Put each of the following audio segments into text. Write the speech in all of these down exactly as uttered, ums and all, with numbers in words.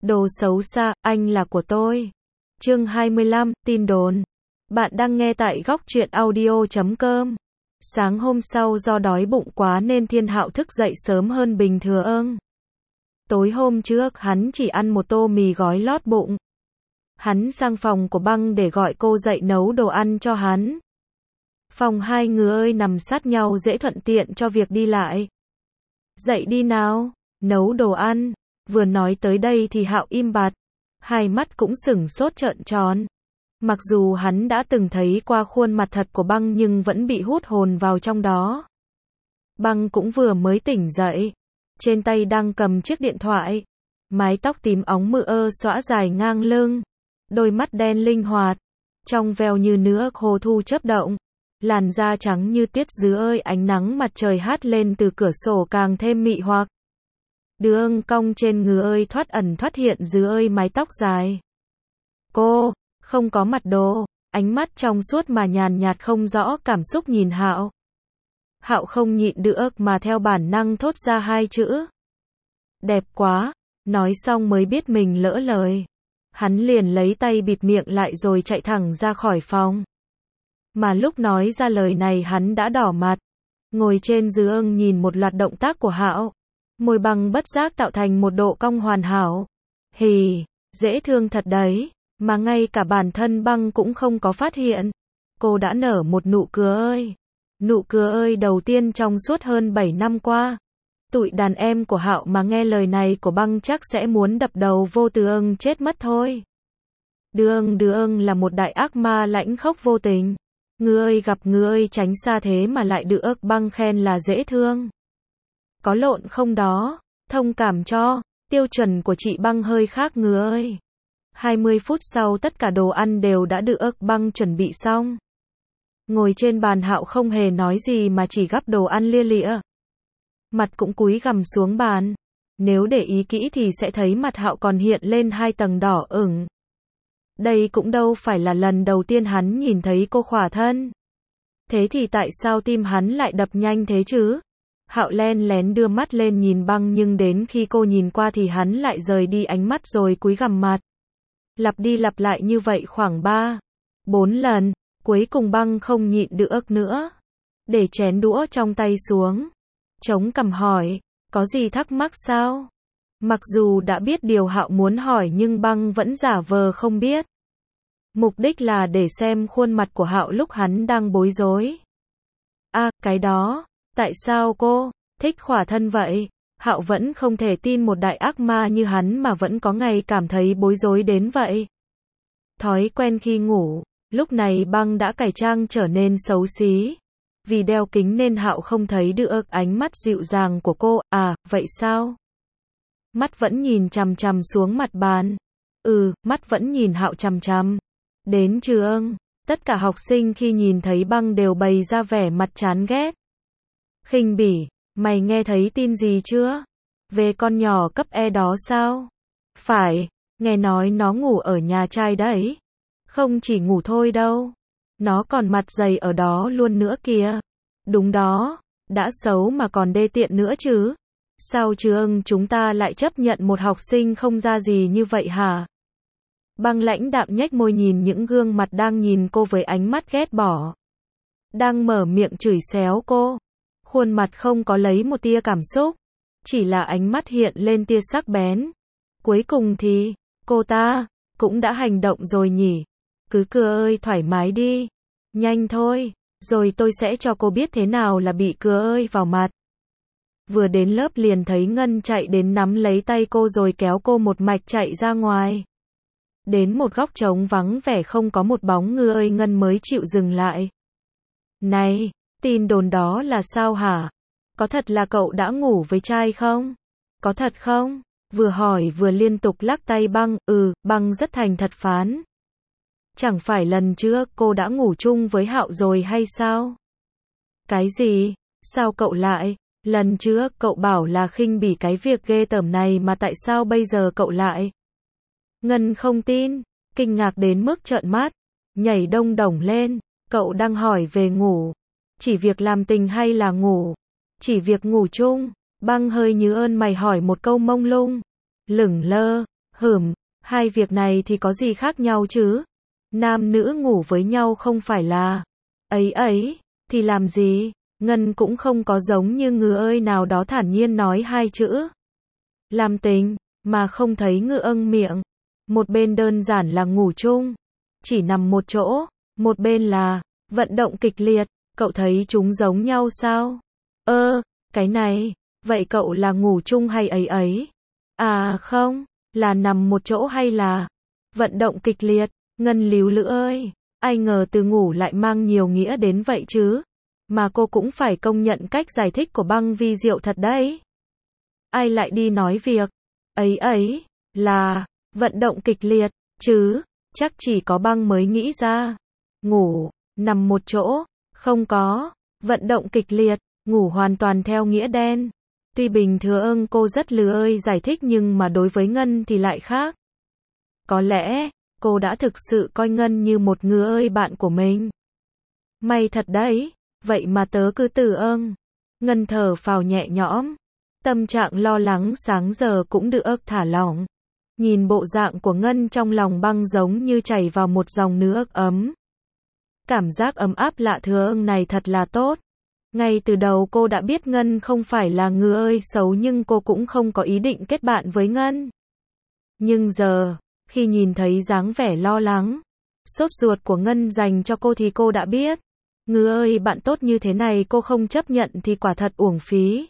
Đồ xấu xa, anh là của tôi. Chương hai mươi lăm, tin đồn. Bạn đang nghe tại góc truyện audio chấm com. Sáng hôm sau do đói bụng quá nên Thiên Hạo thức dậy sớm hơn bình thường. Tối hôm trước hắn chỉ ăn một tô mì gói lót bụng. Hắn sang phòng của Băng để gọi cô dậy nấu đồ ăn cho hắn. Phòng hai người nằm sát nhau dễ thuận tiện cho việc đi lại. Dậy đi nào, nấu đồ ăn. Vừa nói tới đây thì Hạo im bặt, hai mắt cũng sửng sốt trợn tròn. Mặc dù hắn đã từng thấy qua khuôn mặt thật của Băng nhưng vẫn bị hút hồn vào trong đó. Băng cũng vừa mới tỉnh dậy, trên tay đang cầm chiếc điện thoại, mái tóc tím óng mượt xõa dài ngang lưng, đôi mắt đen linh hoạt, trong veo như nước hồ thu chớp động, làn da trắng như tuyết dưới ánh nắng mặt trời hát lên từ cửa sổ càng thêm mị hoặc. Đường cong trên người thoát ẩn thoát hiện dưới mái tóc dài. Cô không có mặt đồ, ánh mắt trong suốt mà nhàn nhạt không rõ cảm xúc nhìn Hạo. Hạo không nhịn được mà theo bản năng thốt ra hai chữ. Đẹp quá, nói xong mới biết mình lỡ lời. Hắn liền lấy tay bịt miệng lại rồi chạy thẳng ra khỏi phòng. Mà lúc nói ra lời này hắn đã đỏ mặt, ngồi trên giường nhìn một loạt động tác của Hạo. Môi Băng bất giác tạo thành một độ cong hoàn hảo. Hì, dễ thương thật đấy, mà ngay cả bản thân Băng cũng không có phát hiện. Cô đã nở một nụ cười. Nụ cười đầu tiên trong suốt hơn bảy năm qua. Tụi đàn em của Hạo mà nghe lời này của Băng chắc sẽ muốn đập đầu vô tường chết mất thôi. Đường đường là một đại ác ma lãnh khốc vô tình. Ngươi gặp ngươi tránh xa thế mà lại được Băng khen là dễ thương. Có lộn không đó, thông cảm cho, tiêu chuẩn của chị Băng hơi khác người. hai mươi phút sau tất cả đồ ăn đều đã được Băng chuẩn bị xong. Ngồi trên bàn Hạo không hề nói gì mà chỉ gắp đồ ăn lia lịa. Mặt cũng cúi gằm xuống bàn. Nếu để ý kỹ thì sẽ thấy mặt Hạo còn hiện lên hai tầng đỏ ửng. Đây cũng đâu phải là lần đầu tiên hắn nhìn thấy cô khỏa thân. Thế thì tại sao tim hắn lại đập nhanh thế chứ? Hạo len lén đưa mắt lên nhìn Băng nhưng đến khi cô nhìn qua thì hắn lại rời đi ánh mắt rồi cúi gằm mặt. Lặp đi lặp lại như vậy khoảng ba, bốn lần, cuối cùng Băng không nhịn được nữa. Để chén đũa trong tay xuống. Chống cằm hỏi, có gì thắc mắc sao? Mặc dù đã biết điều Hạo muốn hỏi nhưng Băng vẫn giả vờ không biết. Mục đích là để xem khuôn mặt của Hạo lúc hắn đang bối rối. À, cái đó. Tại sao cô thích khỏa thân vậy? Hạo vẫn không thể tin một đại ác ma như hắn mà vẫn có ngày cảm thấy bối rối đến vậy. Thói quen khi ngủ, lúc này Băng đã cải trang trở nên xấu xí. Vì đeo kính nên Hạo không thấy được ánh mắt dịu dàng của cô. À, vậy sao? Mắt vẫn nhìn chằm chằm xuống mặt bàn. Ừ, mắt vẫn nhìn Hạo chằm chằm. Đến trường, tất cả học sinh khi nhìn thấy Băng đều bày ra vẻ mặt chán ghét. Khinh bỉ, mày nghe thấy tin gì chưa? Về con nhỏ cấp E đó sao? Phải, nghe nói nó ngủ ở nhà trai đấy. Không chỉ ngủ thôi đâu. Nó còn mặt dày ở đó luôn nữa kìa. Đúng đó, đã xấu mà còn đê tiện nữa chứ. Sao trường chúng ta lại chấp nhận một học sinh không ra gì như vậy hả? Băng lãnh đạm nhếch môi nhìn những gương mặt đang nhìn cô với ánh mắt ghét bỏ. Đang mở miệng chửi xéo cô. Khuôn mặt không có lấy một tia cảm xúc, chỉ là ánh mắt hiện lên tia sắc bén. Cuối cùng thì, cô ta, cũng đã hành động rồi nhỉ. Cứ cười thoải mái đi. Nhanh thôi, rồi tôi sẽ cho cô biết thế nào là bị cười vào mặt. Vừa đến lớp liền thấy Ngân chạy đến nắm lấy tay cô rồi kéo cô một mạch chạy ra ngoài. Đến một góc trống vắng vẻ không có một bóng người Ngân mới chịu dừng lại. Này! Tin đồn đó là sao hả? Có thật là cậu đã ngủ với trai không? Có thật không? Vừa hỏi vừa liên tục lắc tay Băng. Ừ, Băng rất thành thật phán. Chẳng phải lần trước cô đã ngủ chung với Hạo rồi hay sao? Cái gì? Sao cậu lại? Lần trước cậu bảo là khinh bỉ cái việc ghê tởm này mà tại sao bây giờ cậu lại? Ngân không tin, kinh ngạc đến mức trợn mắt, nhảy đông đổng lên. Cậu đang hỏi về ngủ. Chỉ việc làm tình hay là ngủ? Chỉ việc ngủ chung. Băng hơi nhớ ơn mày hỏi một câu mông lung. Lửng lơ, Hửm, hai việc này thì có gì khác nhau chứ? Nam nữ ngủ với nhau không phải là ấy ấy, thì làm gì? Ngân cũng không có giống như ngư ơi nào đó thản nhiên nói hai chữ làm tình, mà không thấy ngư âng miệng. Một bên đơn giản là ngủ chung, chỉ nằm một chỗ, một bên là vận động kịch liệt, cậu thấy chúng giống nhau sao? Ơ, cái này, vậy cậu là ngủ chung hay ấy ấy? À không, là nằm một chỗ hay là vận động kịch liệt? Ngân líu lưỡi ơi, ai ngờ từ ngủ lại mang nhiều nghĩa đến vậy chứ? Mà cô cũng phải công nhận cách giải thích của Băng vi diệu thật đấy. Ai lại đi nói việc ấy ấy là vận động kịch liệt chứ? Chắc chỉ có Băng mới nghĩ ra. Ngủ, nằm một chỗ, không có vận động kịch liệt, ngủ hoàn toàn theo nghĩa đen. Tuy bình thường cô rất lười giải thích nhưng mà đối với Ngân thì lại khác. Có lẽ cô đã thực sự coi Ngân như một ngư ơi bạn của mình. May thật đấy, vậy mà tớ cứ tưởng ơn. Ngân thở phào nhẹ nhõm, tâm trạng lo lắng sáng giờ cũng được thả lỏng. Nhìn bộ dạng của Ngân trong lòng Băng giống như chảy vào một dòng nước ấm. Cảm giác ấm áp lạ thường này thật là tốt. Ngay từ đầu cô đã biết Ngân không phải là ngư ơi xấu nhưng cô cũng không có ý định kết bạn với Ngân. Nhưng giờ, khi nhìn thấy dáng vẻ lo lắng, sốt ruột của Ngân dành cho cô thì cô đã biết. Ngư ơi bạn tốt như thế này cô không chấp nhận thì quả thật uổng phí.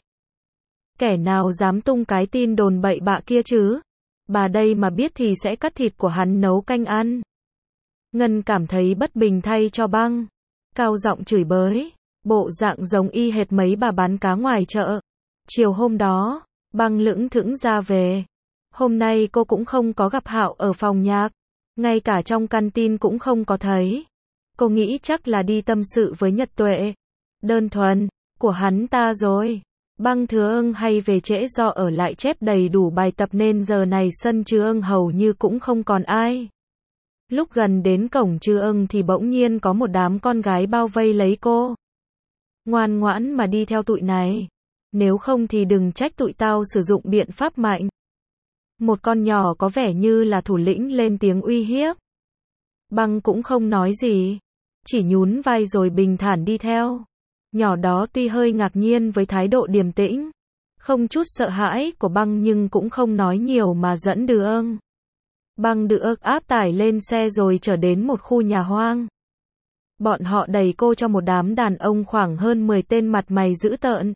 Kẻ nào dám tung cái tin đồn bậy bạ kia chứ? Bà đây mà biết thì sẽ cắt thịt của hắn nấu canh ăn. Ngân cảm thấy bất bình thay cho Băng. Cao giọng chửi bới. Bộ dạng giống y hệt mấy bà bán cá ngoài chợ. Chiều hôm đó, Băng lững thững ra về. Hôm nay cô cũng không có gặp Hạo ở phòng nhạc. Ngay cả trong căn tin cũng không có thấy. Cô nghĩ chắc là đi tâm sự với Nhật Tuệ. Đơn thuần, của hắn ta rồi. Băng thường hay về trễ do ở lại chép đầy đủ bài tập nên giờ này sân trường hầu như cũng không còn ai. Lúc gần đến cổng trường thì bỗng nhiên có một đám con gái bao vây lấy cô. Ngoan ngoãn mà đi theo tụi này. Nếu không thì đừng trách tụi tao sử dụng biện pháp mạnh. Một con nhỏ có vẻ như là thủ lĩnh lên tiếng uy hiếp. Băng cũng không nói gì. Chỉ nhún vai rồi bình thản đi theo. Nhỏ đó tuy hơi ngạc nhiên với thái độ điềm tĩnh, không chút sợ hãi của Băng nhưng cũng không nói nhiều mà dẫn đường. Băng được áp tải lên xe rồi trở đến một khu nhà hoang. Bọn họ đẩy cô cho một đám đàn ông khoảng hơn mười tên mặt mày dữ tợn.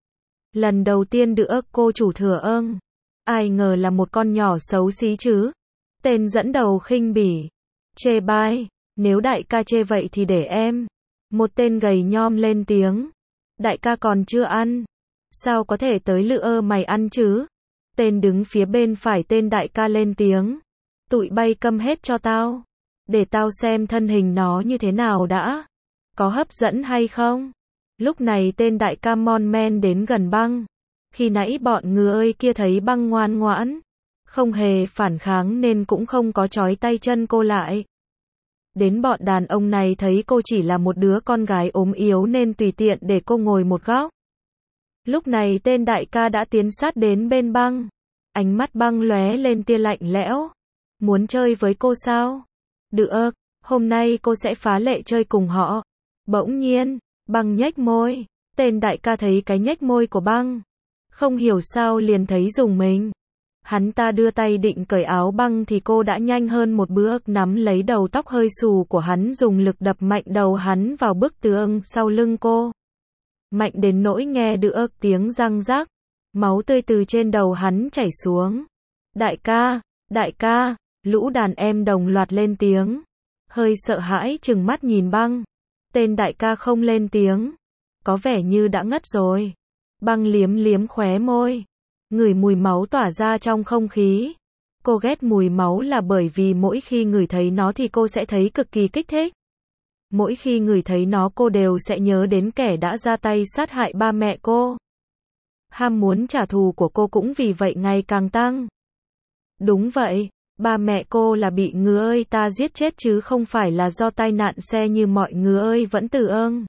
Lần đầu tiên được cô chủ thừa ơn. Ai ngờ là một con nhỏ xấu xí chứ. Tên dẫn đầu khinh bỉ. Chê bai, nếu đại ca chê vậy thì để em. Một tên gầy nhom lên tiếng. Đại ca còn chưa ăn. Sao có thể tới lựa mày ăn chứ? Tên đứng phía bên phải tên đại ca lên tiếng. Tụi bay câm hết cho tao. Để tao xem thân hình nó như thế nào đã. Có hấp dẫn hay không? Lúc này tên đại ca mon men đến gần Băng. Khi nãy bọn ngư ơi kia thấy Băng ngoan ngoãn, không hề phản kháng nên cũng không có trói tay chân cô lại. Đến bọn đàn ông này thấy cô chỉ là một đứa con gái ốm yếu nên tùy tiện để cô ngồi một góc. Lúc này tên đại ca đã tiến sát đến bên Băng. Ánh mắt Băng lóe lên tia lạnh lẽo. Muốn chơi với cô sao? Được, hôm nay cô sẽ phá lệ chơi cùng họ. Bỗng nhiên, Băng nhếch môi. Tên đại ca thấy cái nhếch môi của Băng. Không hiểu sao liền thấy rùng mình. Hắn ta đưa tay định cởi áo Băng thì cô đã nhanh hơn một bước nắm lấy đầu tóc hơi xù của hắn dùng lực đập mạnh đầu hắn vào bức tường sau lưng cô. Mạnh đến nỗi nghe được tiếng răng rắc. Máu tươi từ trên đầu hắn chảy xuống. Đại ca, đại ca, lũ đàn em đồng loạt lên tiếng. Hơi sợ hãi trừng mắt nhìn Băng. Tên đại ca không lên tiếng. Có vẻ như đã ngất rồi. Băng liếm liếm khóe môi. Ngửi mùi máu tỏa ra trong không khí. Cô ghét mùi máu là bởi vì mỗi khi ngửi thấy nó thì cô sẽ thấy cực kỳ kích thích. Mỗi khi ngửi thấy nó cô đều sẽ nhớ đến kẻ đã ra tay sát hại ba mẹ cô. Ham muốn trả thù của cô cũng vì vậy ngày càng tăng. Đúng vậy, ba mẹ cô là bị ngư ơi ta giết chết chứ không phải là do tai nạn xe như mọi ngư ơi vẫn từ ơn.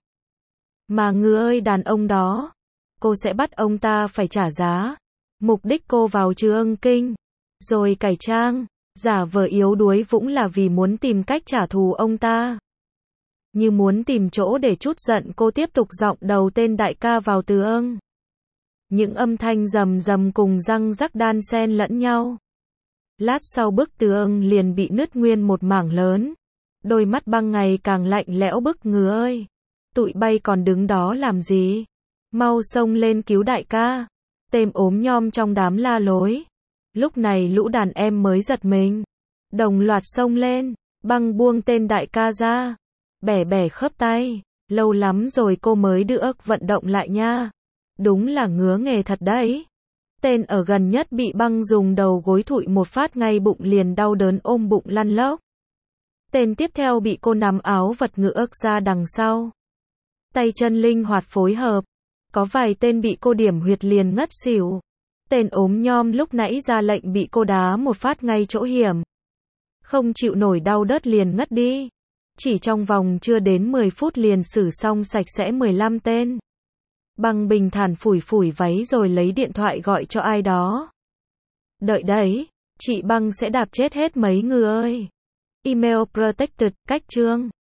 Mà ngư ơi đàn ông đó, cô sẽ bắt ông ta phải trả giá. Mục đích cô vào Trường Kinh rồi cải trang, giả vờ yếu đuối vũng là vì muốn tìm cách trả thù ông ta. Như muốn tìm chỗ để trút giận, cô tiếp tục giọng đầu tên đại ca vào từ ưng. Những âm thanh rầm rầm cùng răng rắc đan xen lẫn nhau. Lát sau bức tường ưng liền bị nứt nguyên một mảng lớn. Đôi mắt Băng ngày càng lạnh lẽo. Bức ngứa ơi! Tụi bay còn đứng đó làm gì? Mau xông lên cứu đại ca! Tên ốm nhom trong đám la lối. Lúc này lũ đàn em mới giật mình. Đồng loạt xông lên. Băng buông tên đại ca ra. Bẻ bẻ khớp tay. Lâu lắm rồi cô mới được vận động lại nha. Đúng là ngứa nghề thật đấy. Tên ở gần nhất bị Băng dùng đầu gối thụi một phát ngay bụng liền đau đớn ôm bụng lăn lóc. Tên tiếp theo bị cô nắm áo vật ngựa ra đằng sau. Tay chân linh hoạt phối hợp. Có vài tên bị cô điểm huyệt liền ngất xỉu. Tên ốm nhom lúc nãy ra lệnh bị cô đá một phát ngay chỗ hiểm. Không chịu nổi đau đớt liền ngất đi. Chỉ trong vòng chưa đến mười phút liền xử xong sạch sẽ mười lăm tên. Băng bình thản phủi phủi váy rồi lấy điện thoại gọi cho ai đó. Đợi đấy, chị Băng sẽ đạp chết hết mấy người ơi. Email protected, cách chương.